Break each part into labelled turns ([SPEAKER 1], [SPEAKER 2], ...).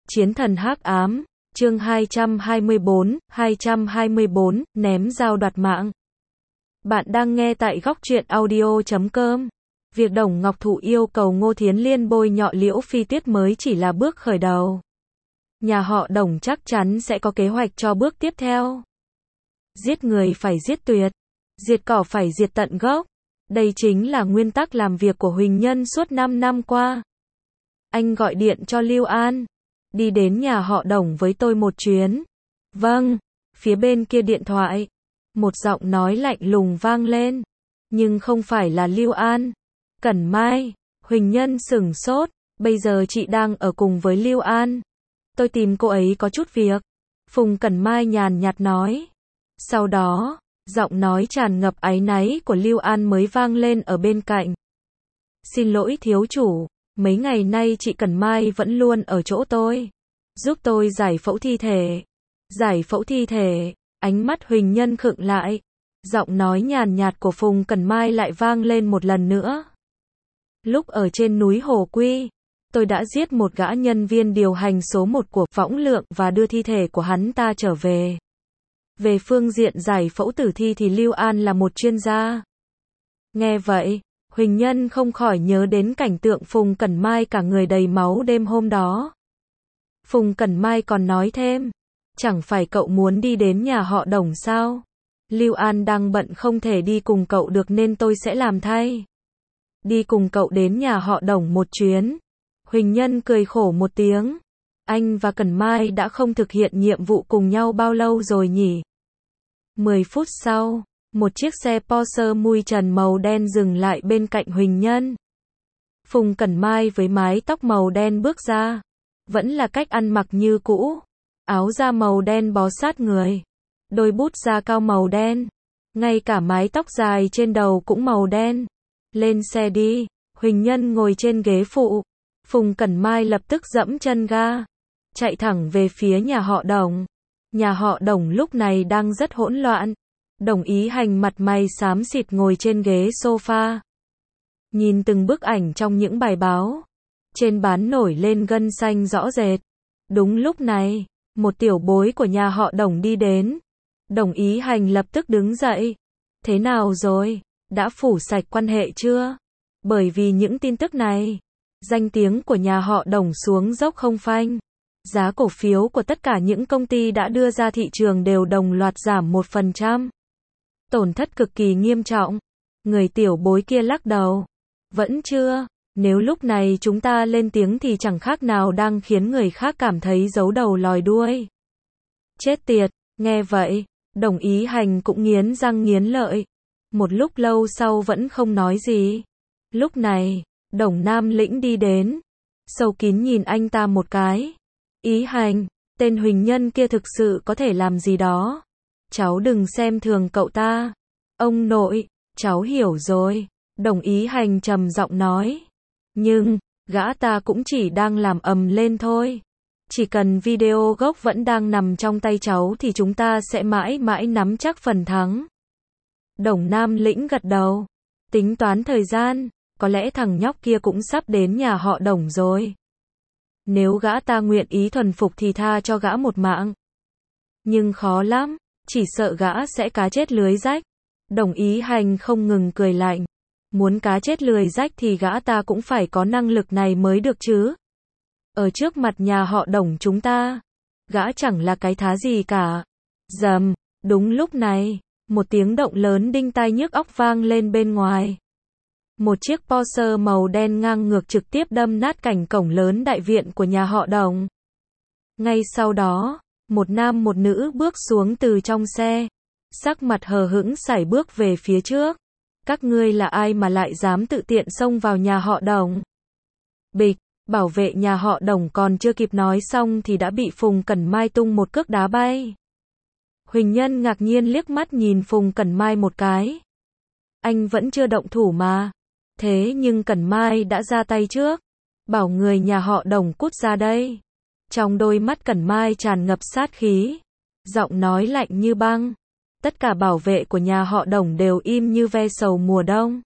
[SPEAKER 1] Chiến thần hắc ám, chương 224, ném dao đoạt mạng. Bạn đang nghe tại góc truyện audio.com. Việc Đồng Ngọc Thụ yêu cầu Ngô Thiến Liên bôi nhọ Liễu Phi Tuyết mới chỉ là bước khởi đầu. Nhà họ Đồng chắc chắn sẽ có kế hoạch cho bước tiếp theo. Giết người phải giết tuyệt, diệt cỏ phải diệt tận gốc. Đây chính là nguyên tắc làm việc của Huỳnh Nhân suốt 5 năm qua. Anh gọi điện cho Lưu An. Đi đến nhà họ Đồng với tôi một chuyến. Vâng. Phía bên kia điện thoại, một giọng nói lạnh lùng vang lên. Nhưng không phải là Lưu An. Cẩn Mai. Huỳnh Nhân sửng sốt. Bây giờ chị đang ở cùng với Lưu An. Tôi tìm cô ấy có chút việc. Phùng Cẩn Mai nhàn nhạt nói. Sau đó, giọng nói tràn ngập áy náy của Lưu An mới vang lên ở bên cạnh. Xin lỗi thiếu chủ, mấy ngày nay chị Cẩn Mai vẫn luôn ở chỗ tôi. Giúp tôi giải phẫu thi thể. Giải phẫu thi thể, ánh mắt Huỳnh Nhân khựng lại. Giọng nói nhàn nhạt của Phùng Cẩn Mai lại vang lên một lần nữa. Lúc ở trên núi Hồ Quy, tôi đã giết một gã nhân viên điều hành số 1 của Võng Lượng và đưa thi thể của hắn ta trở về. Về phương diện giải phẫu tử thi thì Lưu An là một chuyên gia. Nghe vậy, Huỳnh Nhân không khỏi nhớ đến cảnh tượng Phùng Cẩn Mai cả người đầy máu đêm hôm đó. Phùng Cẩn Mai còn nói thêm, chẳng phải cậu muốn đi đến nhà họ Đồng sao? Lưu An đang bận không thể đi cùng cậu được nên tôi sẽ làm thay. Đi cùng cậu đến nhà họ Đồng một chuyến. Huỳnh Nhân cười khổ một tiếng. Anh và Cẩn Mai đã không thực hiện nhiệm vụ cùng nhau bao lâu rồi nhỉ? 10 phút sau, một chiếc xe Porsche mui trần màu đen dừng lại bên cạnh Huỳnh Nhân. Phùng Cẩn Mai với mái tóc màu đen bước ra. Vẫn là cách ăn mặc như cũ. Áo da màu đen bó sát người. Đôi bút da cao màu đen. Ngay cả mái tóc dài trên đầu cũng màu đen. Lên xe đi. Huỳnh Nhân ngồi trên ghế phụ. Phùng Cẩn Mai lập tức giẫm chân ga. Chạy thẳng về phía nhà họ Đồng. Nhà họ Đồng lúc này đang rất hỗn loạn. Đồng Ý Hành mặt mày xám xịt ngồi trên ghế sofa. Nhìn từng bức ảnh trong những bài báo. Trên bán nổi lên gân xanh rõ rệt. Đúng lúc này, một tiểu bối của nhà họ Đồng đi đến. Đồng Ý Hành lập tức đứng dậy. Thế nào rồi? Đã phủ sạch quan hệ chưa? Bởi vì những tin tức này, danh tiếng của nhà họ Đồng xuống dốc không phanh. Giá cổ phiếu của tất cả những công ty đã đưa ra thị trường đều đồng loạt giảm 1%. Tổn thất cực kỳ nghiêm trọng. Người tiểu bối kia lắc đầu. Vẫn chưa. Nếu lúc này chúng ta lên tiếng thì chẳng khác nào đang khiến người khác cảm thấy giấu đầu lòi đuôi. Chết tiệt. Nghe vậy, Đồng Ý Hành cũng nghiến răng nghiến lợi. Một lúc lâu sau vẫn không nói gì. Lúc này, Đồng Nam Lĩnh đi đến. Sâu kín nhìn anh ta một cái. Ý Hành, tên Huỳnh Nhân kia thực sự có thể làm gì đó. Cháu đừng xem thường cậu ta. Ông nội, cháu hiểu rồi. Đồng Ý Hành trầm giọng nói. Nhưng, gã ta cũng chỉ đang làm ầm lên thôi. Chỉ cần video gốc vẫn đang nằm trong tay cháu thì chúng ta sẽ mãi mãi nắm chắc phần thắng. Đồng Nam Lĩnh gật đầu. Tính toán thời gian, có lẽ thằng nhóc kia cũng sắp đến nhà họ Đồng rồi. Nếu gã ta nguyện ý thuần phục thì tha cho gã một mạng. Nhưng khó lắm, chỉ sợ gã sẽ cá chết lưới rách. Đồng Ý Hành không ngừng cười lạnh. Muốn cá chết lưới rách thì gã ta cũng phải có năng lực này mới được chứ. Ở trước mặt nhà họ Đồng chúng ta, gã chẳng là cái thá gì cả. Rầm, đúng lúc này, một tiếng động lớn đinh tai nhức óc vang lên bên ngoài. Một chiếc Porsche màu đen ngang ngược trực tiếp đâm nát cảnh cổng lớn đại viện của nhà họ Đồng. Ngay sau đó, một nam một nữ bước xuống từ trong xe. Sắc mặt hờ hững sải bước về phía trước. Các ngươi là ai mà lại dám tự tiện xông vào nhà họ Đồng? Bịch, bảo vệ nhà họ Đồng còn chưa kịp nói xong thì đã bị Phùng Cẩn Mai tung một cước đá bay. Huỳnh Nhân ngạc nhiên liếc mắt nhìn Phùng Cẩn Mai một cái. Anh vẫn chưa động thủ mà. Thế nhưng Cẩn Mai đã ra tay trước. Bảo người nhà họ Đồng cút ra đây. Trong đôi mắt Cẩn Mai tràn ngập sát khí. Giọng nói lạnh như băng. Tất cả bảo vệ của nhà họ Đồng đều im như ve sầu mùa đông.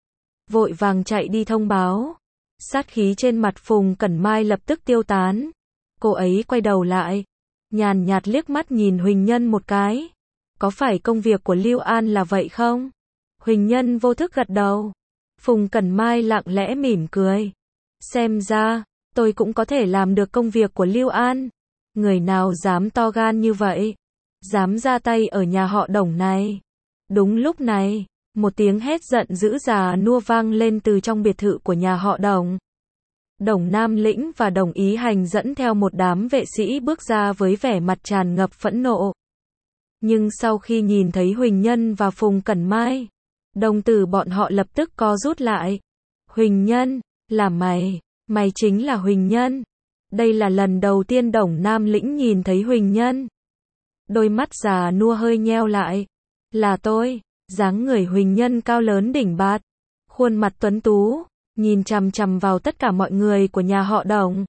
[SPEAKER 1] Vội vàng chạy đi thông báo. Sát khí trên mặt Phùng Cẩn Mai lập tức tiêu tán. Cô ấy quay đầu lại, nhàn nhạt liếc mắt nhìn Huỳnh Nhân một cái. Có phải công việc của Lưu An là vậy không? Huỳnh Nhân vô thức gật đầu. Phùng Cẩn Mai lặng lẽ mỉm cười. Xem ra, tôi cũng có thể làm được công việc của Lưu An. Người nào dám to gan như vậy? Dám ra tay ở nhà họ Đồng này? Đúng lúc này, một tiếng hét giận dữ già nua vang lên từ trong biệt thự của nhà họ Đồng. Đồng Nam Lĩnh và Đồng Ý Hành dẫn theo một đám vệ sĩ bước ra với vẻ mặt tràn ngập phẫn nộ. Nhưng sau khi nhìn thấy Huỳnh Nhân và Phùng Cẩn Mai, đồng tử bọn họ lập tức co rút lại. Huỳnh Nhân, là mày, mày chính là Huỳnh Nhân. Đây là lần đầu tiên Đồng Nam Lĩnh nhìn thấy Huỳnh Nhân. Đôi mắt già nua hơi nheo lại. Là tôi, dáng người Huỳnh Nhân cao lớn đỉnh bạt, khuôn mặt tuấn tú, nhìn chằm chằm vào tất cả mọi người của nhà họ Đồng.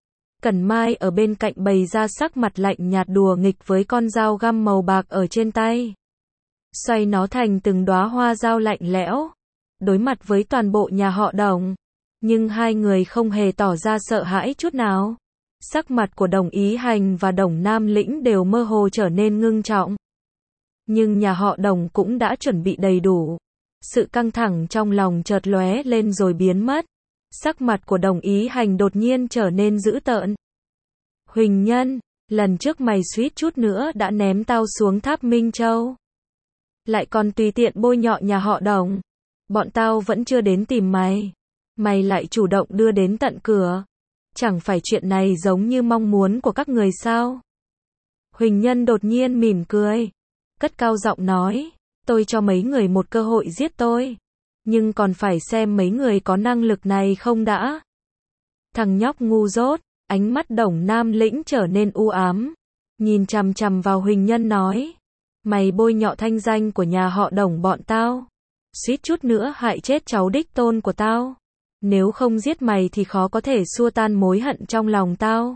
[SPEAKER 1] Cẩn Mai ở bên cạnh bày ra sắc mặt lạnh nhạt đùa nghịch với con dao găm màu bạc ở trên tay. Xoay nó thành từng đóa hoa dao lạnh lẽo, đối mặt với toàn bộ nhà họ Đồng. Nhưng hai người không hề tỏ ra sợ hãi chút nào. Sắc mặt của Đồng Ý Hành và Đồng Nam Lĩnh đều mơ hồ trở nên ngưng trọng. Nhưng nhà họ Đồng cũng đã chuẩn bị đầy đủ. Sự căng thẳng trong lòng chợt lóe lên rồi biến mất. Sắc mặt của Đồng Ý Hành đột nhiên trở nên dữ tợn. Huỳnh Nhân, lần trước mày suýt chút nữa đã ném tao xuống tháp Minh Châu. Lại còn tùy tiện bôi nhọ nhà họ Đồng. Bọn tao vẫn chưa đến tìm mày. Mày lại chủ động đưa đến tận cửa. Chẳng phải chuyện này giống như mong muốn của các người sao? Huỳnh Nhân đột nhiên mỉm cười, cất cao giọng nói, tôi cho mấy người một cơ hội giết tôi. Nhưng còn phải xem mấy người có năng lực này không đã. Thằng nhóc ngu dốt, ánh mắt Đồng Nam Lĩnh trở nên u ám. Nhìn chằm chằm vào Huỳnh Nhân nói, mày bôi nhọ thanh danh của nhà họ Đồng bọn tao. Suýt chút nữa hại chết cháu đích tôn của tao. Nếu không giết mày thì khó có thể xua tan mối hận trong lòng tao.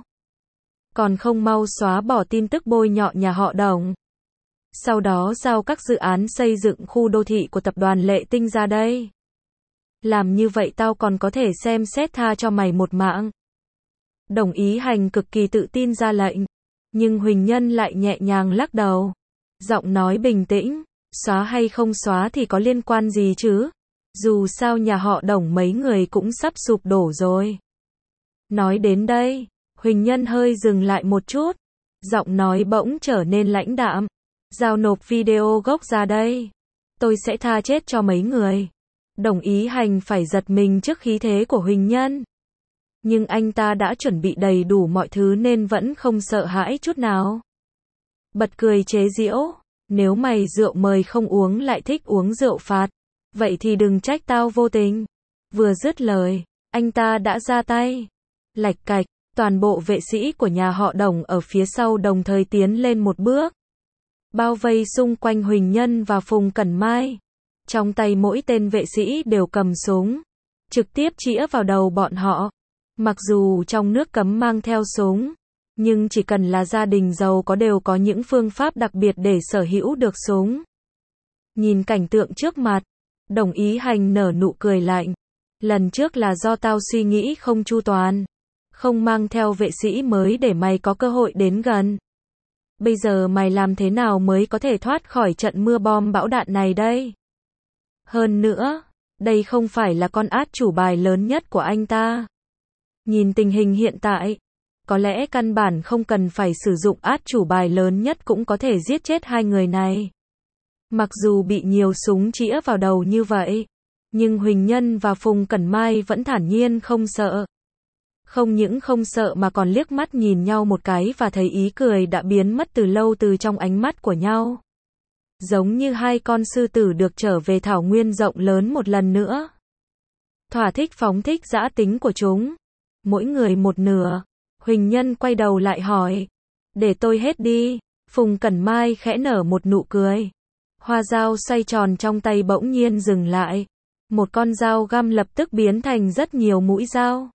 [SPEAKER 1] Còn không mau xóa bỏ tin tức bôi nhọ nhà họ Đồng. Sau đó giao các dự án xây dựng khu đô thị của tập đoàn Lệ Tinh ra đây. Làm như vậy tao còn có thể xem xét tha cho mày một mạng. Đồng Ý Hành cực kỳ tự tin ra lệnh. Nhưng Huỳnh Nhân lại nhẹ nhàng lắc đầu. Giọng nói bình tĩnh, xóa hay không xóa thì có liên quan gì chứ? Dù sao nhà họ Đồng mấy người cũng sắp sụp đổ rồi. Nói đến đây, Huỳnh Nhân hơi dừng lại một chút. Giọng nói bỗng trở nên lãnh đạm. Giao nộp video gốc ra đây. Tôi sẽ tha chết cho mấy người. Đồng Ý Hành phải giật mình trước khí thế của Huỳnh Nhân. Nhưng anh ta đã chuẩn bị đầy đủ mọi thứ nên vẫn không sợ hãi chút nào. Bật cười chế giễu. Nếu mày rượu mời không uống lại thích uống rượu phạt. Vậy thì đừng trách tao vô tình. Vừa dứt lời, anh ta đã ra tay. Lạch cạch, toàn bộ vệ sĩ của nhà họ Đồng ở phía sau đồng thời tiến lên một bước. Bao vây xung quanh Huỳnh Nhân và Phùng Cẩn Mai. Trong tay mỗi tên vệ sĩ đều cầm súng. Trực tiếp chĩa vào đầu bọn họ. Mặc dù trong nước cấm mang theo súng. Nhưng chỉ cần là gia đình giàu có đều có những phương pháp đặc biệt để sở hữu được súng. Nhìn cảnh tượng trước mặt. Đồng Ý Hành nở nụ cười lạnh. Lần trước là do tao suy nghĩ không chu toàn. Không mang theo vệ sĩ mới để mày có cơ hội đến gần. Bây giờ mày làm thế nào mới có thể thoát khỏi trận mưa bom bão đạn này đây? Hơn nữa, đây không phải là con át chủ bài lớn nhất của anh ta. Nhìn tình hình hiện tại, có lẽ căn bản không cần phải sử dụng át chủ bài lớn nhất cũng có thể giết chết hai người này. Mặc dù bị nhiều súng chĩa vào đầu như vậy, nhưng Huỳnh Nhân và Phùng Cẩn Mai vẫn thản nhiên không sợ. Không những không sợ mà còn liếc mắt nhìn nhau một cái và thấy ý cười đã biến mất từ lâu từ trong ánh mắt của nhau. Giống như hai con sư tử được trở về thảo nguyên rộng lớn một lần nữa. Thỏa thích phóng thích dã tính của chúng. Mỗi người một nửa. Huỳnh Nhân quay đầu lại hỏi. Để tôi hết đi. Phùng Cẩn Mai khẽ nở một nụ cười. Hoa dao xoay tròn trong tay bỗng nhiên dừng lại. Một con dao găm lập tức biến thành rất nhiều mũi dao.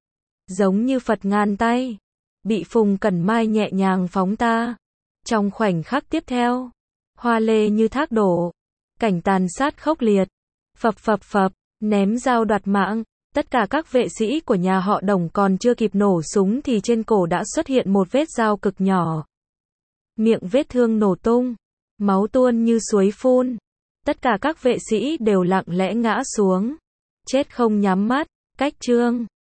[SPEAKER 1] Giống như Phật ngàn tay. Bị Phùng Cẩn Mai nhẹ nhàng phóng ta. Trong khoảnh khắc tiếp theo. Hoa lê như thác đổ. Cảnh tàn sát khốc liệt. Phập phập phập. Ném dao đoạt mạng. Tất cả các vệ sĩ của nhà họ Đồng còn chưa kịp nổ súng thì trên cổ đã xuất hiện một vết dao cực nhỏ. Miệng vết thương nổ tung, máu tuôn như suối phun. Tất cả các vệ sĩ đều lặng lẽ ngã xuống, chết không nhắm mắt. Cách chương